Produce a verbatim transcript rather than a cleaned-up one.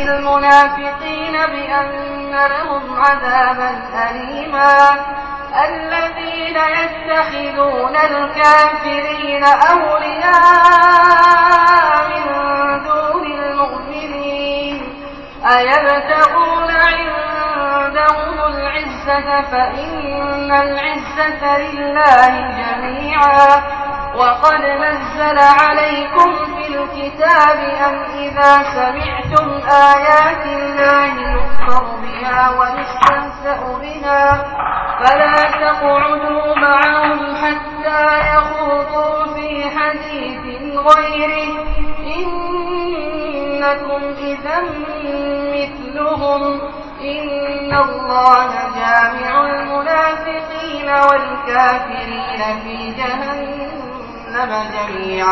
المنافقين بأن لهم عذابا أليما الذين يتخذون الكافرين أولياء من دون المؤمنين أيبتغون عندهم العزة فإن العزة لله جميعا وقد نزل عليكم في الكتاب أن إذا سمعتم آيات الله يكفر بها ويستهزأ بها فلا تقعدوا معهم حتى يخوضوا في حديث غيره إنكم إذا مثلهم إن الله جامع المنافقين والكافرين في جهنم جميعا